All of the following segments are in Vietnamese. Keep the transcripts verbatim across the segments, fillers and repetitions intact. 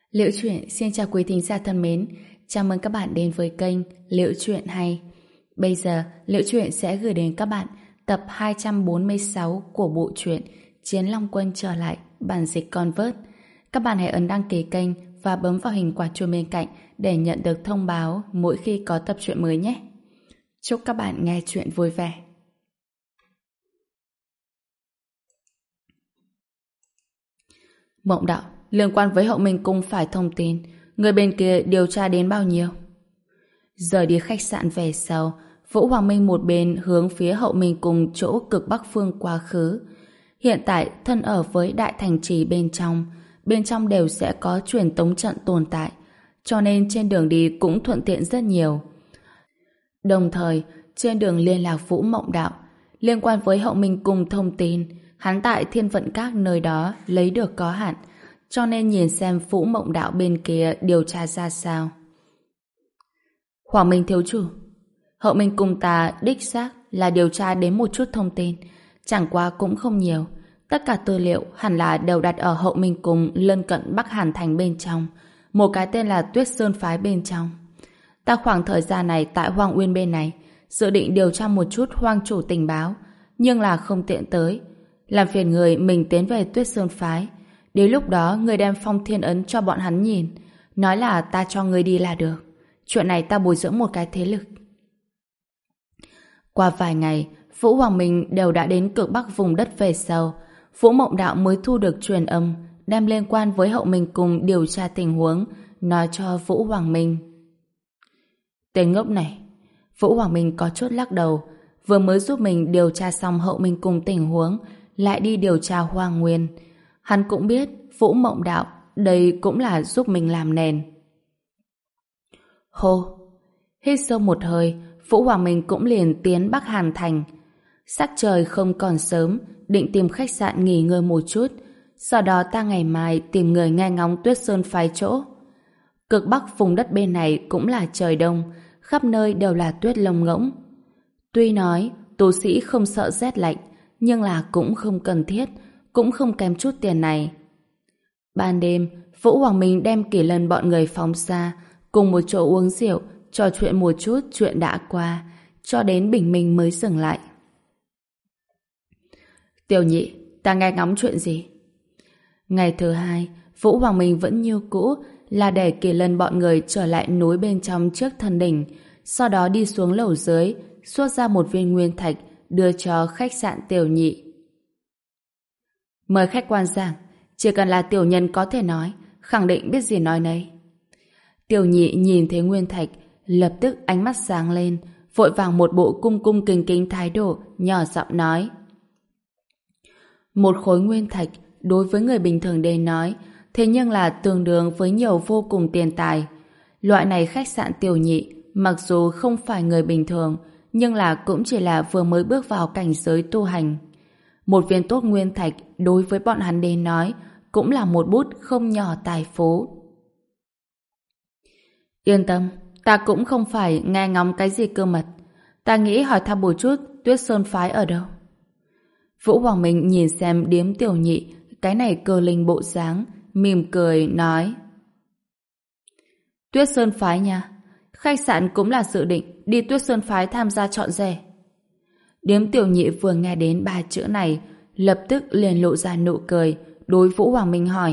Liễu Chuyện xin chào quý thính giả thân mến, chào mừng các bạn đến với kênh Liễu Chuyện Hay. Bây giờ, Liễu Chuyện sẽ gửi đến các bạn tập hai trăm bốn mươi sáu của bộ truyện Chiến Long Quân trở lại, bản dịch Convert. Các bạn hãy ấn đăng ký kênh và bấm vào hình quả chuông bên cạnh để nhận được thông báo mỗi khi có tập truyện mới nhé. Chúc các bạn nghe truyện vui vẻ. Mộng Đạo, liên quan với Hậu Minh Cung phải thông tin, người bên kia điều tra đến bao nhiêu? Rời đi khách sạn về sau, Vũ Hoàng Minh một bên hướng phía Hậu Minh Cung chỗ cực Bắc phương quá khứ. Hiện tại thân ở với đại thành trì bên trong, bên trong đều sẽ có truyền tống trận tồn tại, cho nên trên đường đi cũng thuận tiện rất nhiều. Đồng thời, trên đường liên lạc Vũ Mộng Đạo, liên quan với Hậu Minh Cung thông tin, hắn tại Thiên Vận Các nơi đó lấy được có hạn, cho nên nhìn xem Vũ Mộng Đạo bên kia điều tra ra sao. Hoàng Minh thiếu chủ, Hậu Minh Cung ta đích xác là điều tra đến một chút thông tin, chẳng qua cũng không nhiều. Tất cả tư liệu hẳn là đều đặt ở Hậu Minh Cung lân cận Bắc Hàn Thành bên trong, một cái tên là Tuyết Sơn Phái bên trong. Ta khoảng thời gian này tại Hoang Uyên bên này, dự định điều tra một chút hoang chủ tình báo, nhưng là không tiện tới. Làm phiền người mình tiến về Tuyết Sơn Phái. Đến lúc đó người đem phong thiên ấn cho bọn hắn nhìn, nói là ta cho người đi là được. Chuyện này ta bồi dưỡng một cái thế lực. Qua vài ngày, Vũ Hoàng Minh đều đã đến cực Bắc vùng đất về sau. Vũ Mộng Đạo mới thu được truyền âm, đem liên quan với Hậu Minh Cung điều tra tình huống, nói cho Vũ Hoàng Minh. Tên ngốc này, Vũ Hoàng Minh có chút lắc đầu, vừa mới giúp mình điều tra xong Hậu Minh Cung tình huống, lại đi điều tra Hoang Nguyên. Hắn cũng biết Vũ Mộng Đạo đây cũng là giúp mình làm nền. Hô, hít sâu một hơi, Vũ Hoàng Minh cũng liền tiến Bắc Hàn Thành. Sắc trời không còn sớm, định tìm khách sạn nghỉ ngơi một chút, sau đó ta ngày mai tìm người nghe ngóng Tuyết Sơn Phái chỗ. Cực Bắc vùng đất bên này cũng là trời đông, khắp nơi đều là tuyết lông ngỗng. Tuy nói tu sĩ không sợ rét lạnh, nhưng là cũng không cần thiết, cũng không kém chút tiền này. Ban đêm, Vũ Hoàng Minh đem Kỳ Lân bọn người phóng xa, cùng một chỗ uống rượu, trò chuyện một chút chuyện đã qua, cho đến bình minh mới dừng lại. Tiểu Nhị, ta nghe ngóng chuyện gì? Ngày thứ hai, Vũ Hoàng Minh vẫn như cũ, là để Kỳ Lân bọn người trở lại núi bên trong trước thần đỉnh, sau đó đi xuống lầu dưới, xuất ra một viên nguyên thạch, đưa cho khách sạn Tiểu Nhị. Mời khách quan giảng, chỉ cần là tiểu nhân có thể nói, khẳng định biết gì nói nấy. Tiểu Nhị nhìn thấy nguyên thạch, lập tức ánh mắt sáng lên, vội vàng một bộ cung cung kính kính thái độ, nhỏ giọng nói. Một khối nguyên thạch, đối với người bình thường đến nói, thế nhưng là tương đương với nhiều vô cùng tiền tài. Loại này khách sạn Tiểu Nhị, mặc dù không phải người bình thường, nhưng là cũng chỉ là vừa mới bước vào cảnh giới tu hành. Một viên tốt nguyên thạch đối với bọn hắn đến nói cũng là một bút không nhỏ tài phú. Yên tâm, ta cũng không phải nghe ngóng cái gì cơ mật. Ta nghĩ hỏi thăm một chút Tuyết Sơn Phái ở đâu. Vũ Hoàng Minh nhìn xem điếm Tiểu Nhị cái này cơ linh bộ dáng, mỉm cười nói. Tuyết Sơn Phái nha, khách sạn cũng là dự định đi Tuyết Sơn Phái tham gia chọn rể. Điếm Tiểu Nhị vừa nghe đến ba chữ này, lập tức liền lộ ra nụ cười, đối Vũ Hoàng Minh hỏi.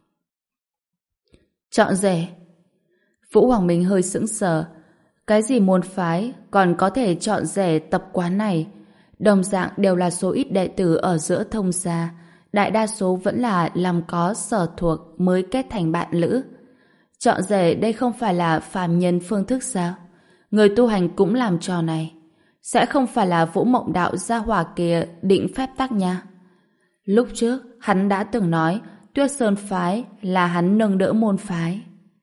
Chọn rể? Vũ Hoàng Minh hơi sững sờ. Cái gì môn phái còn có thể chọn rể tập quán này? Đồng dạng đều là số ít đệ tử ở giữa thông gia, đại đa số vẫn là làm có sở thuộc mới kết thành bạn lữ. Chọn rể đây không phải là phàm nhân phương thức sao? Người tu hành cũng làm trò này. Sẽ không phải là Vũ Mộng Đạo gia hỏa kia định phép tắc nha. Lúc trước, hắn đã từng nói Tuyết Sơn Phái là hắn nâng đỡ môn phái.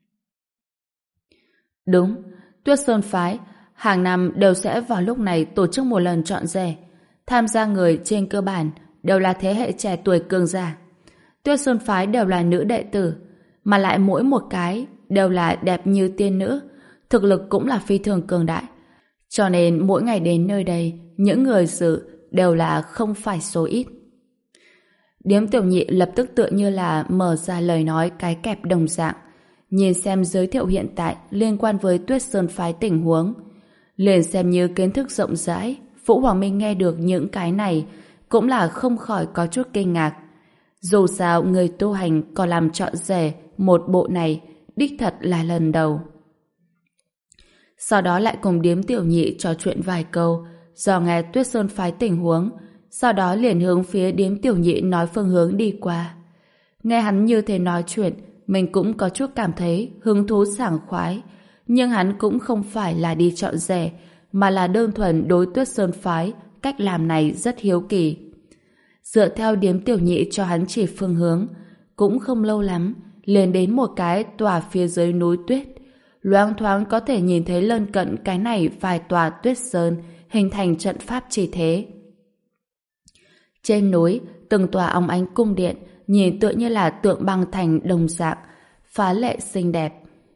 Đúng, Tuyết Sơn Phái hàng năm đều sẽ vào lúc này tổ chức một lần chọn rể. Tham gia người trên cơ bản đều là thế hệ trẻ tuổi cường giả. Tuyết Sơn Phái đều là nữ đệ tử, mà lại mỗi một cái đều là đẹp như tiên nữ, thực lực cũng là phi thường cường đại. Cho nên mỗi ngày đến nơi đây, những người dự đều là không phải số ít. Điếm Tiểu Nhị lập tức tựa như là mở ra lời nói cái kẹp đồng dạng. nhìn xem giới thiệu hiện tại liên quan với Tuyết Sơn phái tình huống. Liền xem như kiến thức rộng rãi, Vũ Hoàng Minh nghe được những cái này cũng là không khỏi có chút kinh ngạc. Dù sao người tu hành còn làm trọn rể một bộ này đích thật là lần đầu. Sau đó lại cùng Điếm Tiểu Nhị trò chuyện vài câu, dò nghe Tuyết Sơn phái tình huống, sau đó liền hướng phía Điếm Tiểu Nhị nói phương hướng đi qua. Nghe hắn như thế nói chuyện, mình cũng có chút cảm thấy hứng thú sảng khoái, nhưng hắn cũng không phải là đi chọn rể, mà là đơn thuần đối Tuyết Sơn phái cách làm này rất hiếu kỳ. Dựa theo Điếm Tiểu Nhị cho hắn chỉ phương hướng, cũng không lâu lắm liền đến một cái tòa phía dưới núi tuyết, loáng thoáng có thể nhìn thấy lân cận cái này vài tòa tuyết sơn hình thành trận pháp chi thế. Trên núi, từng tòa óng ánh cung điện nhìn tựa như là tượng băng thành đồng dạng, phá lệ xinh đẹp.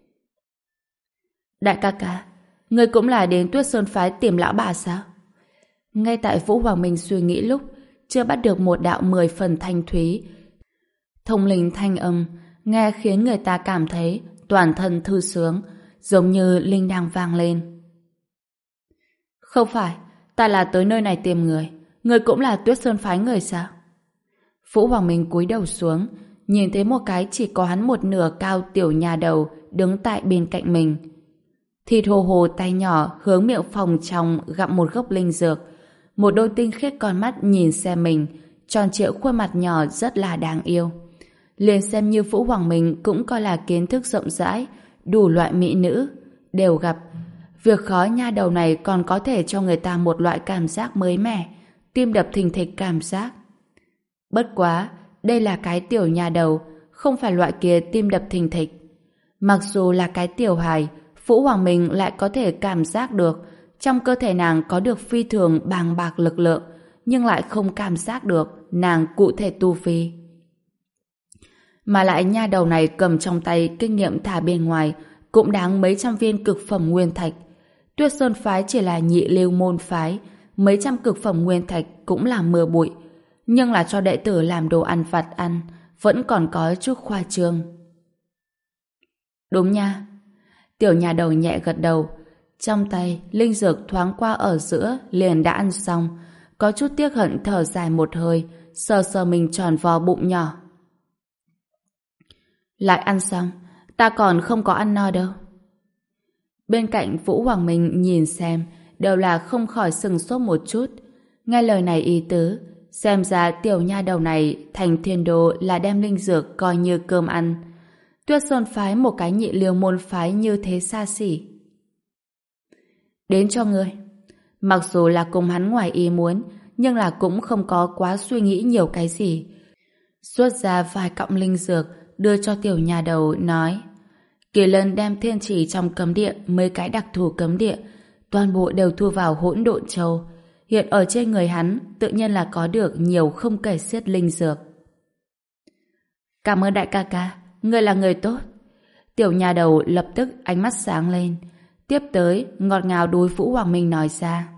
Đại ca ca, người cũng là đến Tuyết Sơn phái tìm lão bà sao? Ngay tại Vũ Hoàng Minh suy nghĩ lúc, chưa bắt được một đạo mười phần thanh thúy, thông linh thanh âm, nghe khiến người ta cảm thấy toàn thân thư sướng, giống như linh đang vang lên. Không phải, ta là tới nơi này tìm người. Người cũng là Tuyết Sơn phái người sao? Vũ Hoàng Minh cúi đầu xuống, nhìn thấy một cái chỉ có hắn một nửa cao tiểu nhà đầu đứng tại bên cạnh mình. Thịt hồ hồ tay nhỏ hướng miệng phòng trong gặm một gốc linh dược. Một đôi tinh khiết con mắt nhìn xem mình, tròn trịa khuôn mặt nhỏ rất là đáng yêu. Liền xem như Vũ Hoàng Minh cũng coi là kiến thức rộng rãi, đủ loại mỹ nữ đều gặp. Việc khó nha đầu này còn có thể cho người ta một loại cảm giác mới mẻ, tim đập thình thịch cảm giác. Bất quá, đây là cái tiểu nhà đầu, không phải loại kia tim đập thình thịch. Mặc dù là cái tiểu hài, Vũ Hoàng Minh lại có thể cảm giác được trong cơ thể nàng có được phi thường bàng bạc lực lượng, nhưng lại không cảm giác được nàng cụ thể tu vi. Mà lại nha đầu này cầm trong tay kinh nghiệm thả bên ngoài cũng đáng mấy trăm viên cực phẩm nguyên thạch. Tuyết Sơn phái chỉ là nhị lưu môn phái, mấy trăm cực phẩm nguyên thạch cũng là mưa bụi, nhưng là cho đệ tử làm đồ ăn vặt ăn vẫn còn có chút khoa trương. Đúng nha. Tiểu nhà đầu nhẹ gật đầu, trong tay linh dược thoáng qua ở giữa liền đã ăn xong, có chút tiếc hận thở dài một hơi, sờ sờ mình tròn vo bụng nhỏ. Lại ăn xong, ta còn không có ăn no đâu. Bên cạnh Vũ Hoàng Minh nhìn xem, đều là không khỏi sừng sốt một chút. Nghe lời này ý tứ, xem ra tiểu nha đầu này thành thiên đồ là đem linh dược coi như cơm ăn. Tuyết Sơn phái một cái nhị liêu môn phái như thế xa xỉ. Đến cho ngươi. Mặc dù là cùng hắn ngoài ý muốn, nhưng là cũng không có quá suy nghĩ nhiều cái gì. Xuất ra vài cọng linh dược đưa cho tiểu nhà đầu, nói: Kỳ Lân đem thiên chỉ trong cấm địa, mấy cái đặc thù cấm địa toàn bộ đều thu vào hỗn độn châu. Hiện ở trên người hắn tự nhiên là có được nhiều không kể xiết linh dược. Cảm ơn đại ca ca, ngươi là người tốt. Tiểu nhà đầu lập tức ánh mắt sáng lên, tiếp tới ngọt ngào đối Vũ Hoàng Minh nói ra: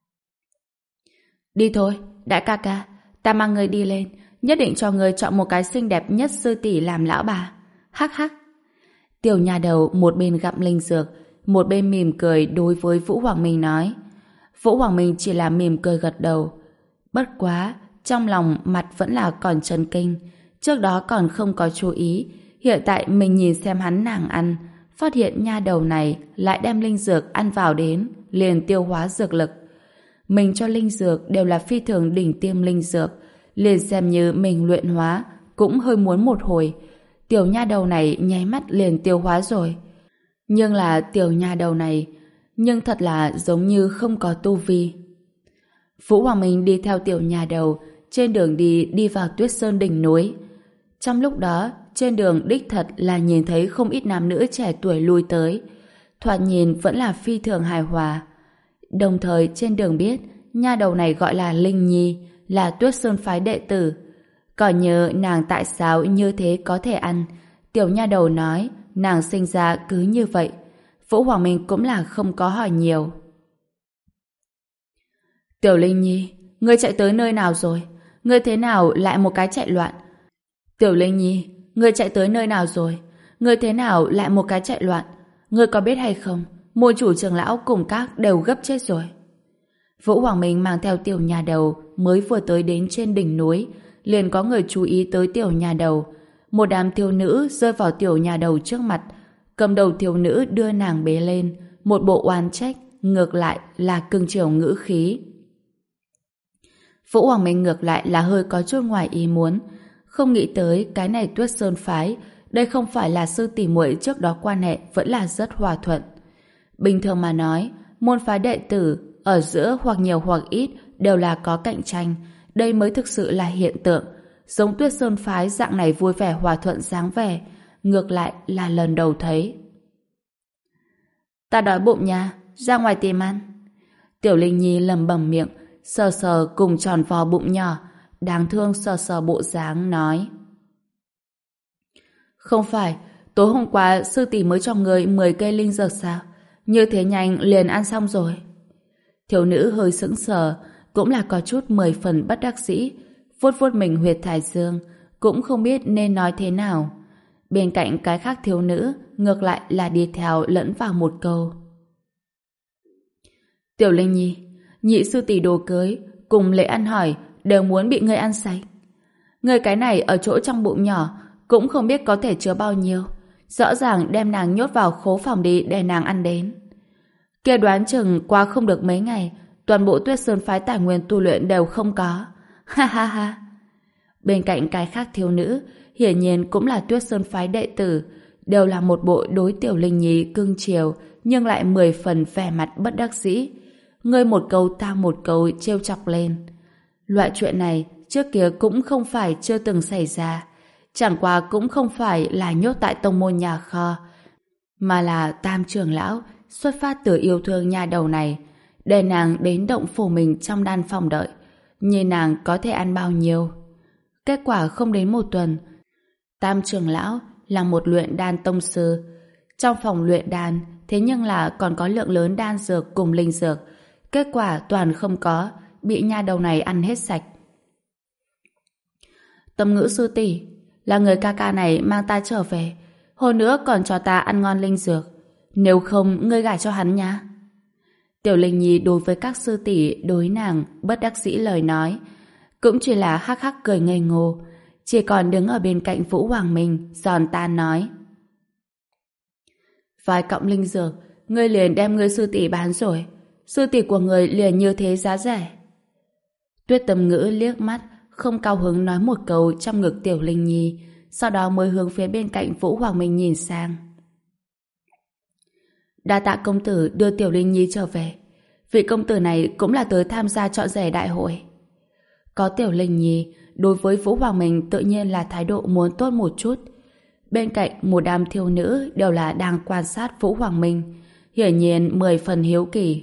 Đi thôi, đại ca ca, ta mang ngươi đi lên, nhất định cho ngươi chọn một cái xinh đẹp nhất sư tỷ làm lão bà. Hắc hắc. Tiểu nhà đầu một bên gặm linh dược, một bên mỉm cười đối với Vũ Hoàng Minh nói. Vũ Hoàng Minh chỉ là mỉm cười gật đầu. Bất quá, trong lòng mặt vẫn là còn chấn kinh. Trước đó còn không có chú ý, hiện tại mình nhìn xem hắn nàng ăn, phát hiện nha đầu này lại đem linh dược ăn vào đến, liền tiêu hóa dược lực. Mình cho linh dược đều là phi thường đỉnh tiêm linh dược, liền xem như mình luyện hóa, cũng hơi muốn một hồi. Tiểu nha đầu này nháy mắt liền tiêu hóa rồi. Nhưng là tiểu nha đầu này, nhưng thật là giống như không có tu vi. Vũ Hoàng Minh đi theo tiểu nha đầu, trên đường đi đi vào Tuyết Sơn đỉnh núi. Trong lúc đó, trên đường đích thật là nhìn thấy không ít nam nữ trẻ tuổi lui tới. Thoạt nhìn vẫn là phi thường hài hòa. Đồng thời trên đường biết, nha đầu này gọi là Linh Nhi, là Tuyết Sơn phái đệ tử. Còn nhớ nàng tại sao như thế có thể ăn, tiểu nha đầu nói nàng sinh ra cứ như vậy. Vũ Hoàng Minh cũng là không có hỏi nhiều. Tiểu Linh Nhi, ngươi chạy tới nơi nào rồi? Ngươi thế nào lại một cái chạy loạn? Tiểu Linh Nhi, ngươi chạy tới nơi nào rồi? Ngươi thế nào lại một cái chạy loạn? Ngươi có biết hay không, môn chủ trưởng lão cùng các đều gấp chết rồi. Vũ Hoàng Minh mang theo tiểu nhà đầu mới vừa tới đến trên đỉnh núi, liền có người chú ý tới tiểu nhà đầu. Một đám thiếu nữ rơi vào tiểu nhà đầu trước mặt, cầm đầu thiếu nữ đưa nàng bế lên, một bộ oán trách, ngược lại là cưng chiều ngữ khí. Vũ Hoàng Minh ngược lại là hơi có chút ngoài ý muốn, không nghĩ tới cái này Tuyết Sơn phái, đây không phải là sư tỷ muội trước đó quan hệ vẫn là rất hòa thuận. Bình thường mà nói, môn phái đệ tử ở giữa hoặc nhiều hoặc ít đều là có cạnh tranh, đây mới thực sự là hiện tượng. Giống Tuyết Sơn phái dạng này vui vẻ hòa thuận dáng vẻ, ngược lại là lần đầu thấy. Ta đói bụng nha, ra ngoài tìm ăn. Tiểu Linh Nhi lẩm bẩm miệng, sờ sờ cùng tròn vo bụng nhỏ, đáng thương sờ sờ bộ dáng nói. Không phải, tối hôm qua sư tỷ mới cho người mười cây linh dược sao? Như thế nhanh liền ăn xong rồi. Thiếu nữ hơi sững sờ, cũng là có chút mười phần bất đắc dĩ, vuốt vuốt mình huyệt thái dương, cũng không biết nên nói thế nào. Bên cạnh cái khác thiếu nữ, ngược lại là đi theo lẫn vào một câu. Tiểu Linh Nhi, nhị sư tỷ đồ cưới, cùng lễ ăn hỏi, đều muốn bị ngươi ăn sạch. Ngươi cái này ở chỗ trong bụng nhỏ, cũng không biết có thể chứa bao nhiêu. Rõ ràng đem nàng nhốt vào khố phòng đi để nàng ăn đến. Kia đoán chừng qua không được mấy ngày, toàn bộ Tuyết Sơn phái tài nguyên tu luyện đều không có. Ha ha ha. Bên cạnh cái khác thiếu nữ, hiển nhiên cũng là Tuyết Sơn phái đệ tử, đều là một bộ đối Tiểu Linh Nhi cưng chiều, nhưng lại mười phần vẻ mặt bất đắc dĩ. Ngươi một câu ta một câu trêu chọc lên. Loại chuyện này trước kia cũng không phải chưa từng xảy ra, chẳng qua cũng không phải là nhốt tại tông môn nhà kho, mà là Tam trưởng lão xuất phát từ yêu thương nhà đầu này, để nàng đến động phủ mình trong đan phòng đợi, nhìn nàng có thể ăn bao nhiêu. Kết quả không đến một tuần, Tam trưởng lão là một luyện đan tông sư. Trong phòng luyện đan, thế nhưng là còn có lượng lớn đan dược cùng linh dược. Kết quả toàn không có, bị nha đầu này ăn hết sạch. Tâm Ngữ sư tỷ, là người ca ca này mang ta trở về, hồi nữa còn cho ta ăn ngon linh dược. Nếu không, ngươi gả cho hắn nha. Tiểu Linh Nhi đối với các sư tỷ đối nàng bất đắc dĩ lời nói, cũng chỉ là hắc hắc cười ngây ngô, chỉ còn đứng ở bên cạnh Vũ Hoàng Minh giòn tan nói. Vài cọng linh dược, ngươi liền đem ngươi sư tỷ bán rồi. Sư tỷ của người liền như thế giá rẻ. Tuyết Tâm Ngữ liếc mắt, không cao hứng nói một câu trong ngực Tiểu Linh Nhi, sau đó mới hướng phía bên cạnh Vũ Hoàng Minh nhìn sang. Đa tạ công tử đưa Tiểu Linh Nhi trở về. Vị công tử này cũng là tới tham gia chọn rể đại hội. Có Tiểu Linh Nhi, đối với Vũ Hoàng Minh tự nhiên là thái độ muốn tốt một chút. Bên cạnh một đám thiếu nữ đều là đang quan sát Vũ Hoàng Minh, hiển nhiên mười phần hiếu kỳ.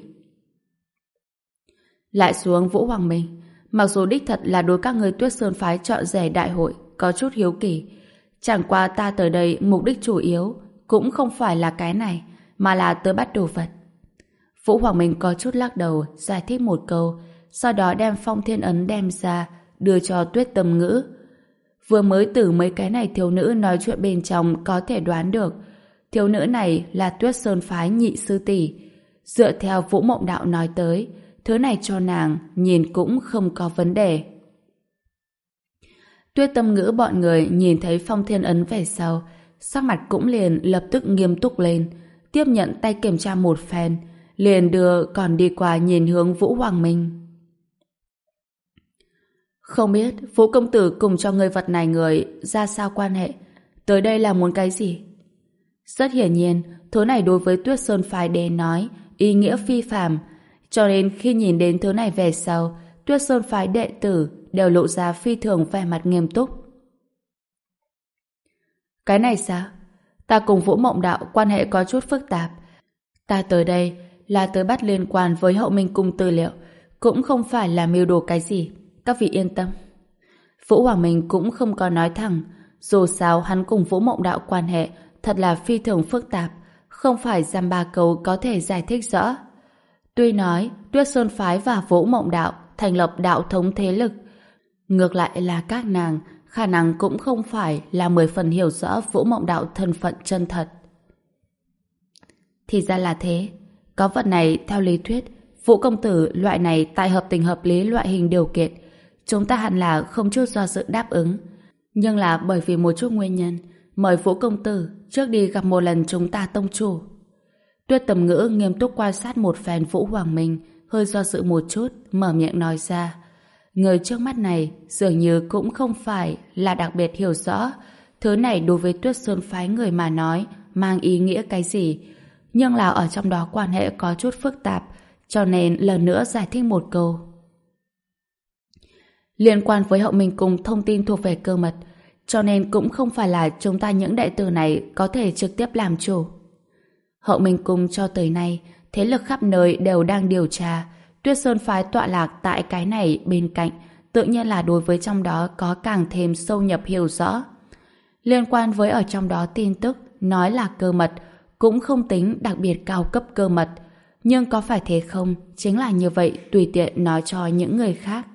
Lại xuống Vũ Hoàng Minh, mặc dù đích thật là đối các người Tuyết Sơn phái chọn rể đại hội có chút hiếu kỳ, chẳng qua ta tới đây mục đích chủ yếu cũng không phải là cái này, mà là tới bắt đồ vật. Vũ Hoàng Minh có chút lắc đầu, giải thích một câu, sau đó đem phong thiên ấn đem ra, đưa cho Tuyết Tâm Ngữ. Vừa mới từ mấy cái này thiếu nữ nói chuyện bên trong có thể đoán được, thiếu nữ này là Tuyết Sơn phái nhị sư tỷ. Dựa theo Vũ Mộng Đạo nói tới, thứ này cho nàng nhìn cũng không có vấn đề. Tuyết Tâm Ngữ bọn người nhìn thấy phong thiên ấn về sau, sắc mặt cũng liền lập tức nghiêm túc lên, tiếp nhận tay kiểm tra một phen, liền đưa còn đi qua nhìn hướng Vũ Hoàng Minh. Không biết Vũ công tử cùng cho người vật này người ra sao quan hệ, tới đây là muốn cái gì? Rất hiển nhiên, thứ này đối với Tuyết Sơn phái đến nói ý nghĩa phi phàm, cho nên khi nhìn đến thứ này về sau, Tuyết Sơn phái đệ tử đều lộ ra phi thường vẻ mặt nghiêm túc. Cái này sao? Ta cùng Vũ Mộng Đạo quan hệ có chút phức tạp. Ta tới đây là tới bắt liên quan với Hậu Minh Cung tư liệu, cũng không phải là mưu đồ cái gì. Các vị yên tâm. Vũ Hoàng Minh cũng không có nói thẳng, dù sao hắn cùng Vũ Mộng Đạo quan hệ thật là phi thường phức tạp, không phải dăm ba câu có thể giải thích rõ. Tuy nói Tuyết Sơn phái và Vũ Mộng Đạo thành lập đạo thống thế lực, ngược lại là các nàng khả năng cũng không phải là mười phần hiểu rõ Vũ Mộng Đạo thân phận chân thật. Thì ra là thế. Có vật này, theo lý thuyết, Vũ công tử loại này tại hợp tình hợp lý loại hình điều kiện, chúng ta hẳn là không chút do dự đáp ứng. Nhưng là bởi vì một chút nguyên nhân, mời Vũ công tử trước đi gặp một lần chúng ta tông chủ. Tuyết Tầm Ngữ nghiêm túc quan sát một phen Vũ Hoàng Minh, hơi do dự một chút, mở miệng nói ra. Người trước mắt này dường như cũng không phải là đặc biệt hiểu rõ thứ này đối với Tuyết Sơn phái người mà nói mang ý nghĩa cái gì, nhưng là ở trong đó quan hệ có chút phức tạp, cho nên lần nữa giải thích một câu. Liên quan với Hậu Minh Cung thông tin thuộc về cơ mật, cho nên cũng không phải là chúng ta những đệ tử này có thể trực tiếp làm chủ. Hậu Minh Cung cho tới nay, thế lực khắp nơi đều đang điều tra. Tuyết Sơn phái tọa lạc tại cái này bên cạnh, tự nhiên là đối với trong đó có càng thêm sâu nhập hiểu rõ. Liên quan với ở trong đó tin tức nói là cơ mật, cũng không tính đặc biệt cao cấp cơ mật, nhưng có phải thế không, chính là như vậy tùy tiện nói cho những người khác.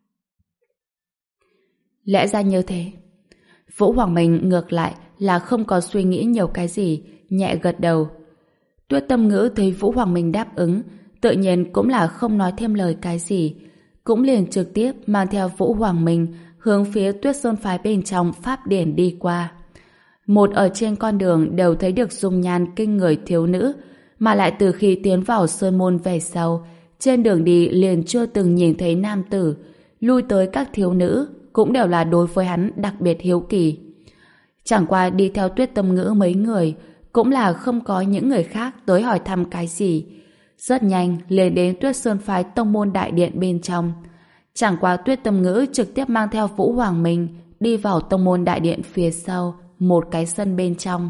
Lẽ ra như thế. Vũ Hoàng Minh ngược lại là không có suy nghĩ nhiều cái gì, nhẹ gật đầu. Tuyết Tâm Ngữ thấy Vũ Hoàng Minh đáp ứng, tự nhiên cũng là không nói thêm lời cái gì, cũng liền trực tiếp mang theo Vũ Hoàng Minh hướng phía Tuyết Sơn phái bên trong pháp điển đi qua. Một ở trên con đường đều thấy được dung nhan kinh người thiếu nữ, mà lại từ khi tiến vào sơn môn về sau, trên đường đi liền chưa từng nhìn thấy nam tử, lui tới các thiếu nữ cũng đều là đối với hắn đặc biệt hiếu kỳ. Chẳng qua đi theo Tuyết Tâm Ngữ mấy người, cũng là không có những người khác tới hỏi thăm cái gì. Rất nhanh liền đến Tuyết Sơn phái tông môn đại điện bên trong. Chẳng qua Tuyết Tâm Ngữ trực tiếp mang theo Vũ Hoàng Minh đi vào tông môn đại điện phía sau, một cái sân bên trong.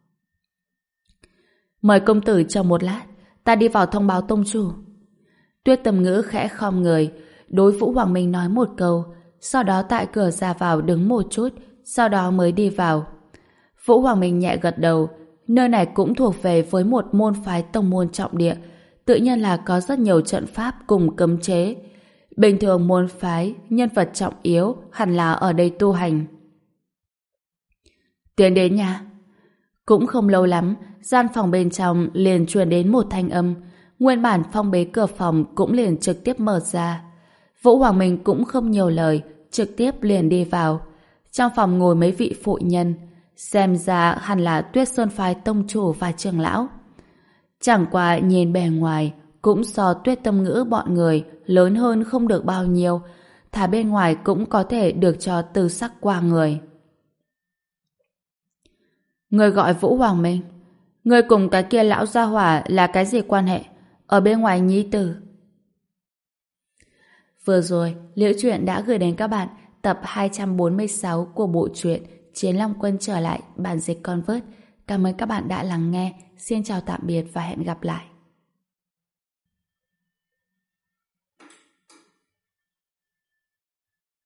Mời công tử chờ một lát, ta đi vào thông báo tông chủ. Tuyết Tâm Ngữ khẽ khom người, đối Vũ Hoàng Minh nói một câu, sau đó tại cửa ra vào đứng một chút, sau đó mới đi vào. Vũ Hoàng Minh nhẹ gật đầu, nơi này cũng thuộc về với một môn phái tông môn trọng địa, tự nhiên là có rất nhiều trận pháp cùng cấm chế. Bình thường môn phái, nhân vật trọng yếu hẳn là ở đây tu hành. Tiến đến nhà. Cũng không lâu lắm, gian phòng bên trong liền truyền đến một thanh âm, nguyên bản phong bế cửa phòng cũng liền trực tiếp mở ra. Vũ Hoàng Minh cũng không nhiều lời, trực tiếp liền đi vào. Trong phòng ngồi mấy vị phụ nhân, xem ra hẳn là Tuyết Sơn phái tông chủ và trưởng lão. Chẳng qua nhìn bề ngoài cũng so Tuyết Tâm Ngữ bọn người lớn hơn không được bao nhiêu, thả bên ngoài cũng có thể được cho tư sắc qua người. Người gọi Vũ Hoàng Minh, người cùng cái kia lão gia hỏa là cái gì quan hệ? Ở bên ngoài nhi tử. Vừa rồi, Liễu Chuyện đã gửi đến các bạn tập hai trăm bốn mươi sáu của bộ truyện Chiến Long Quân trở lại, bản dịch Convert. Cảm ơn các bạn đã lắng nghe. Xin chào tạm biệt và hẹn gặp lại.